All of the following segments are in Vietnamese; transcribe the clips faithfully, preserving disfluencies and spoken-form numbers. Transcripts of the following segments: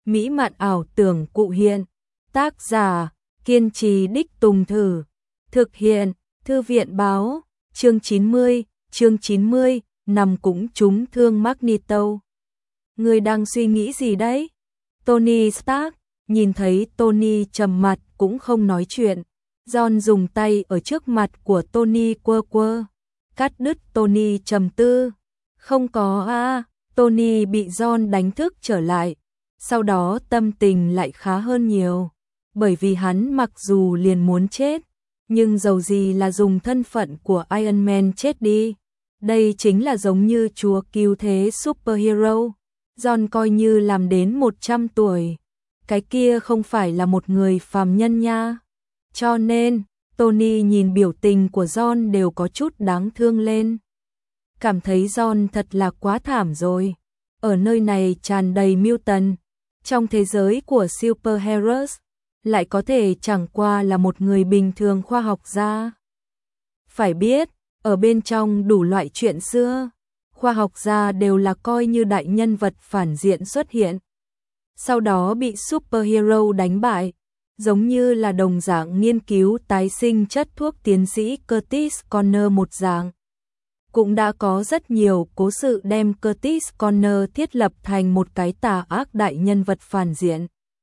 mỹ mạn ảo tưởng cụ hiện. Tác giả, kiên trì đích tùng thử. Thực hiện, Thư viện báo, chương chín mươi, chương chín mươi, nằm cũng trúng thương Magneto. Người đang suy nghĩ gì đấy? Tony Stark, nhìn thấy Tony trầm mặt cũng không nói chuyện. John dùng tay ở trước mặt của Tony quơ quơ, cắt đứt Tony trầm tư. Không có a, à, Tony bị John đánh thức trở lại. Sau đó tâm tình lại khá hơn nhiều, bởi vì hắn mặc dù liền muốn chết, nhưng dầu gì là dùng thân phận của Iron Man chết đi. Đây chính là giống như chúa cứu thế superhero. John coi như làm đến một trăm tuổi. Cái kia không phải là một người phàm nhân nha. Cho nên, Tony nhìn biểu tình của John đều có chút đáng thương lên. Cảm thấy John thật là quá thảm rồi. Ở nơi này tràn đầy mutant, trong thế giới của superheroes, lại có thể chẳng qua là một người bình thường khoa học gia. Phải biết, ở bên trong đủ loại chuyện xưa, khoa học gia đều là coi như đại nhân vật phản diện xuất hiện, sau đó bị superhero đánh bại, giống như là đồng dạng nghiên cứu tái sinh chất thuốc tiến sĩ Curtis Connor một dạng. Cũng đã có rất nhiều cố sự đem Curtis Connor thiết lập thành một cái tà ác đại nhân vật phản diện.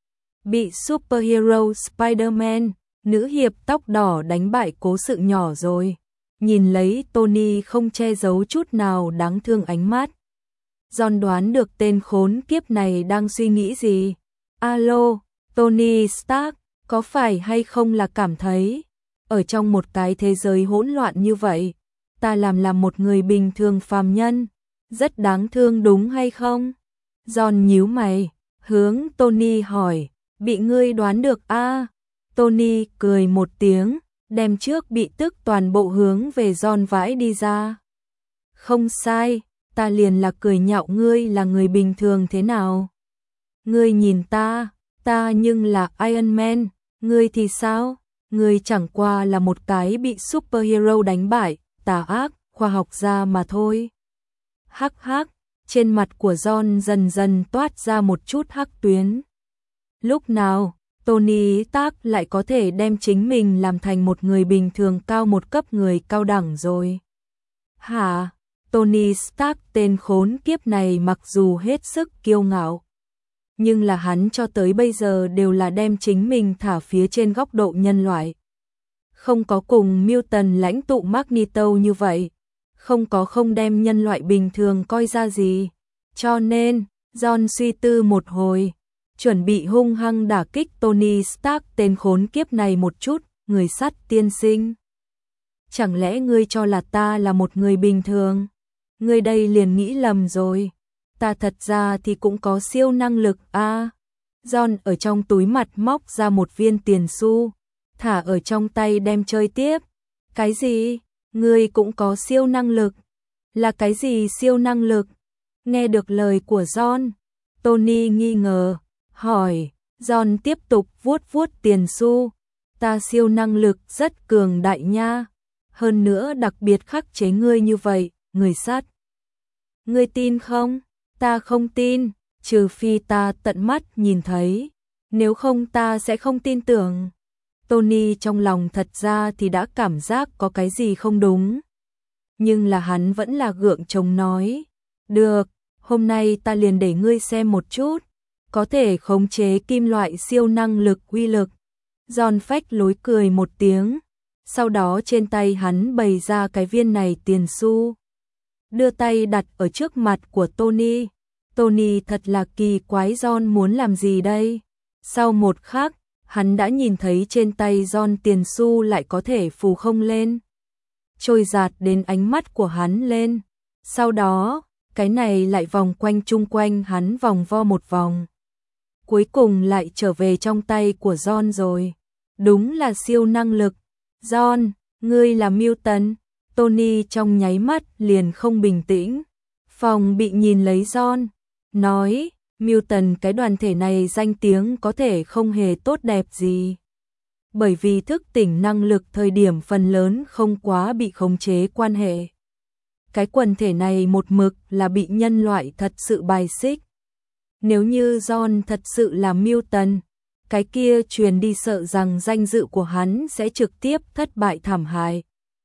Bị superhero Spider-Man, nữ hiệp tóc đỏ đánh bại cố sự nhỏ rồi. Nhìn lấy Tony không che giấu chút nào đáng thương ánh mắt. John đoán được tên khốn kiếp này đang suy nghĩ gì. Alo, Tony Stark, có phải hay không là cảm thấy, ở trong một cái thế giới hỗn loạn như vậy, ta làm làm một người bình thường phàm nhân, rất đáng thương đúng hay không? John nhíu mày, hướng Tony hỏi, bị ngươi đoán được a? À? Tony cười một tiếng, đem trước bị tức toàn bộ hướng về John vãi đi ra. Không sai, ta liền là cười nhạo ngươi là người bình thường thế nào? Ngươi nhìn ta, ta nhưng là Iron Man, ngươi thì sao? Ngươi chẳng qua là một cái bị superhero đánh bại, tà ác, khoa học gia mà thôi. Hắc hắc, trên mặt của John dần dần toát ra một chút hắc tuyến. Lúc nào, Tony Stark lại có thể đem chính mình làm thành một người bình thường cao một cấp người cao đẳng rồi? Hả? Tony Stark tên khốn kiếp này mặc dù hết sức kiêu ngạo, nhưng là hắn cho tới bây giờ đều là đem chính mình thả phía trên góc độ nhân loại. Không có cùng mutant lãnh tụ Magneto như vậy, không có không đem nhân loại bình thường coi ra gì. Cho nên, John suy tư một hồi, chuẩn bị hung hăng đả kích Tony Stark tên khốn kiếp này một chút. Người sắt tiên sinh, chẳng lẽ ngươi cho là ta là một người bình thường? Ngươi đây liền nghĩ lầm rồi. Ta thật ra thì cũng có siêu năng lực a. À, John ở trong túi mặt móc ra một viên tiền xu, thả ở trong tay đem chơi tiếp. Cái gì? Ngươi cũng có siêu năng lực? Là cái gì siêu năng lực? Nghe được lời của John, Tony nghi ngờ, hỏi. John tiếp tục vuốt vuốt tiền xu. Ta siêu năng lực rất cường đại nha. Hơn nữa đặc biệt khắc chế ngươi như vậy, người sắt. Ngươi tin không? Ta không tin, trừ phi ta tận mắt nhìn thấy. Nếu không ta sẽ không tin tưởng. Tony trong lòng thật ra thì đã cảm giác có cái gì không đúng. Nhưng là hắn vẫn là gượng chống nói. Được, hôm nay ta liền để ngươi xem một chút. Có thể khống chế kim loại siêu năng lực uy lực. John phách lối cười một tiếng. Sau đó trên tay hắn bày ra cái viên này tiền xu. Đưa tay đặt ở trước mặt của Tony. Tony thật là kỳ quái, John muốn làm gì đây? Sau một khắc, hắn đã nhìn thấy trên tay John tiền xu lại có thể phù không lên, trôi dạt đến ánh mắt của hắn lên. Sau đó, cái này lại vòng quanh chung quanh hắn vòng vo một vòng. Cuối cùng lại trở về trong tay của John rồi. Đúng là siêu năng lực. John, ngươi là mutant. Tony trong nháy mắt liền không bình tĩnh. Phòng bị nhìn lấy John, nói, mutant cái đoàn thể này danh tiếng có thể không hề tốt đẹp gì. Bởi vì thức tỉnh năng lực thời điểm phần lớn không quá bị khống chế quan hệ. Cái quần thể này một mực là bị nhân loại thật sự bài xích. Nếu như John thật sự là Milton, cái kia truyền đi sợ rằng danh dự của hắn sẽ trực tiếp thất bại thảm hại.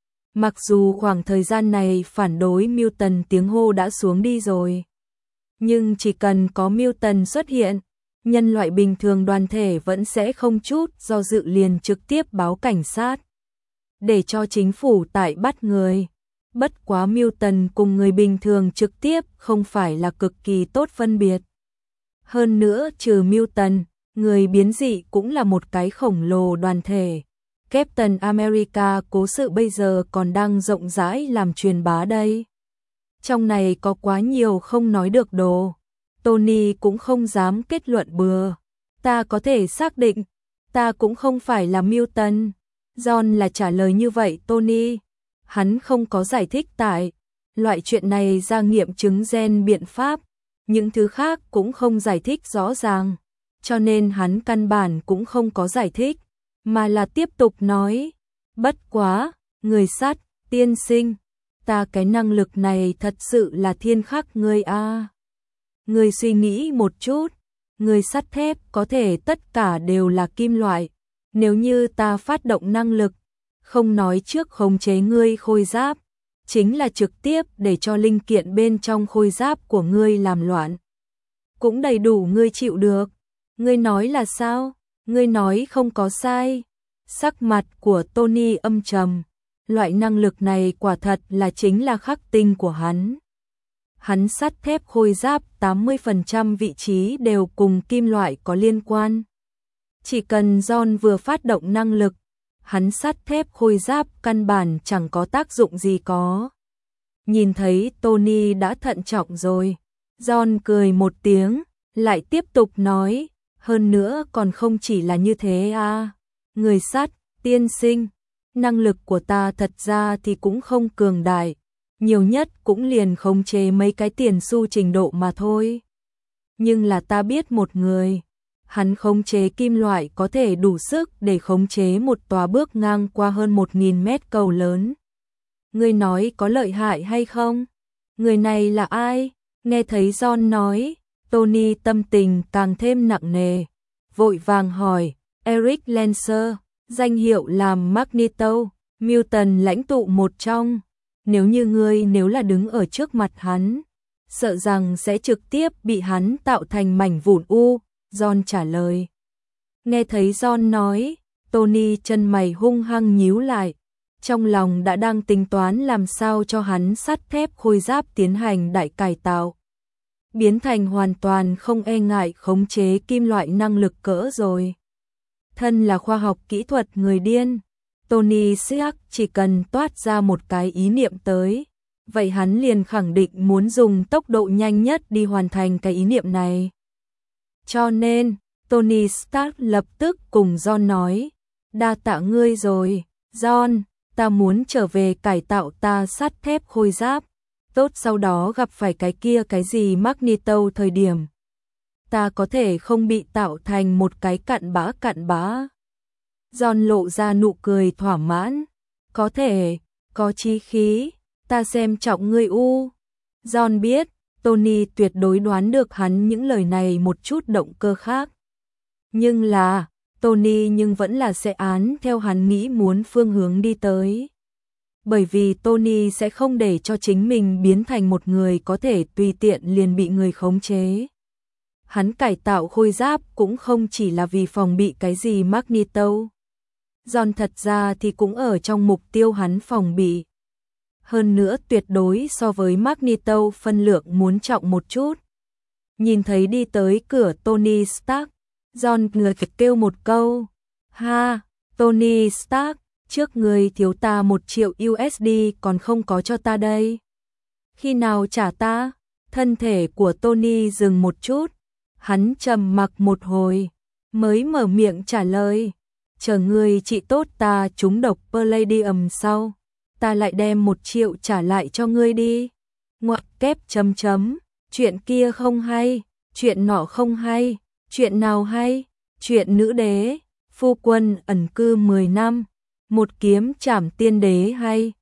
Mặc dù khoảng thời gian này phản đối Milton tiếng hô đã xuống đi rồi, nhưng chỉ cần có Milton xuất hiện, nhân loại bình thường đoàn thể vẫn sẽ không chút do dự liền trực tiếp báo cảnh sát, để cho chính phủ tại bắt người. Bất quá Milton cùng người bình thường trực tiếp không phải là cực kỳ tốt phân biệt. Hơn nữa trừ Milton, người biến dị cũng là một cái khổng lồ đoàn thể. Captain America cố sự bây giờ còn đang rộng rãi làm truyền bá đây. Trong này có quá nhiều không nói được đồ. Tony cũng không dám kết luận bừa. Ta có thể xác định, ta cũng không phải là Milton. John là trả lời như vậy Tony. Hắn không có giải thích tại loại chuyện này ra nghiệm chứng gen biện pháp, những thứ khác cũng không giải thích rõ ràng, cho nên hắn căn bản cũng không có giải thích, mà là tiếp tục nói, bất quá, người sắt, tiên sinh, ta cái năng lực này thật sự là thiên khắc ngươi a. À. Ngươi suy nghĩ một chút, người sắt thép có thể tất cả đều là kim loại, nếu như ta phát động năng lực, không nói trước khống chế ngươi khôi giáp, chính là trực tiếp để cho linh kiện bên trong khôi giáp của ngươi làm loạn. Cũng đầy đủ ngươi chịu được. Ngươi nói là sao? Ngươi nói không có sai. Sắc mặt của Tony âm trầm. Loại năng lực này quả thật là chính là khắc tinh của hắn. Hắn sắt thép khôi giáp tám mươi phần trăm vị trí đều cùng kim loại có liên quan. Chỉ cần John vừa phát động năng lực, hắn sắt thép khôi giáp căn bản chẳng có tác dụng gì có. Nhìn thấy Tony đã thận trọng rồi, John cười một tiếng, lại tiếp tục nói, hơn nữa còn không chỉ là như thế à. Người sắt, tiên sinh, năng lực của ta thật ra thì cũng không cường đại, nhiều nhất cũng liền khống chế mấy cái tiền xu trình độ mà thôi. Nhưng là ta biết một người, hắn khống chế kim loại có thể đủ sức để khống chế một tòa bước ngang qua hơn một nghìn mét cầu lớn. Ngươi nói có lợi hại hay không? Người này là ai? Nghe thấy John nói, Tony tâm tình càng thêm nặng nề, vội vàng hỏi, Eric Lancer, danh hiệu làm Magneto, Milton lãnh tụ một trong. Nếu như ngươi nếu là đứng ở trước mặt hắn, sợ rằng sẽ trực tiếp bị hắn tạo thành mảnh vụn u. John trả lời. Nghe thấy John nói, Tony chân mày hung hăng nhíu lại, trong lòng đã đang tính toán làm sao cho hắn sắt thép khôi giáp tiến hành đại cải tạo, biến thành hoàn toàn không e ngại khống chế kim loại năng lực cỡ rồi. Thân là khoa học kỹ thuật người điên, Tony Stark chỉ cần toát ra một cái ý niệm tới, vậy hắn liền khẳng định muốn dùng tốc độ nhanh nhất đi hoàn thành cái ý niệm này. Cho nên, Tony Stark lập tức cùng John nói, đa tạ ngươi rồi, John, ta muốn trở về cải tạo ta sắt thép khôi giáp, tốt sau đó gặp phải cái kia cái gì Magneto thời điểm. Ta có thể không bị tạo thành một cái cặn bã cặn bã. John lộ ra nụ cười thỏa mãn, có thể, có chí khí, ta xem trọng ngươi u. John biết, Tony tuyệt đối đoán được hắn những lời này một chút động cơ khác. Nhưng là, Tony nhưng vẫn là sẽ án theo hắn nghĩ muốn phương hướng đi tới. Bởi vì Tony sẽ không để cho chính mình biến thành một người có thể tùy tiện liền bị người khống chế. Hắn cải tạo khôi giáp cũng không chỉ là vì phòng bị cái gì Magneto. John thật ra thì cũng ở trong mục tiêu hắn phòng bị. Hơn nữa tuyệt đối so với Magneto phân lượng muốn trọng một chút. Nhìn thấy đi tới cửa Tony Stark, John ngửa kêu một câu, ha, Tony Stark, trước người thiếu ta một triệu u ét đê còn không có cho ta đây. Khi nào trả ta? Thân thể của Tony dừng một chút, hắn trầm mặc một hồi, mới mở miệng trả lời, chờ ngươi trị tốt ta trúng độc Palladium sau, ta lại đem một triệu trả lại cho ngươi đi. Ngoặc kép chấm chấm, chuyện kia không hay, chuyện nọ không hay, chuyện nào hay, chuyện nữ đế, phu quân ẩn cư mười năm, một kiếm trảm tiên đế hay.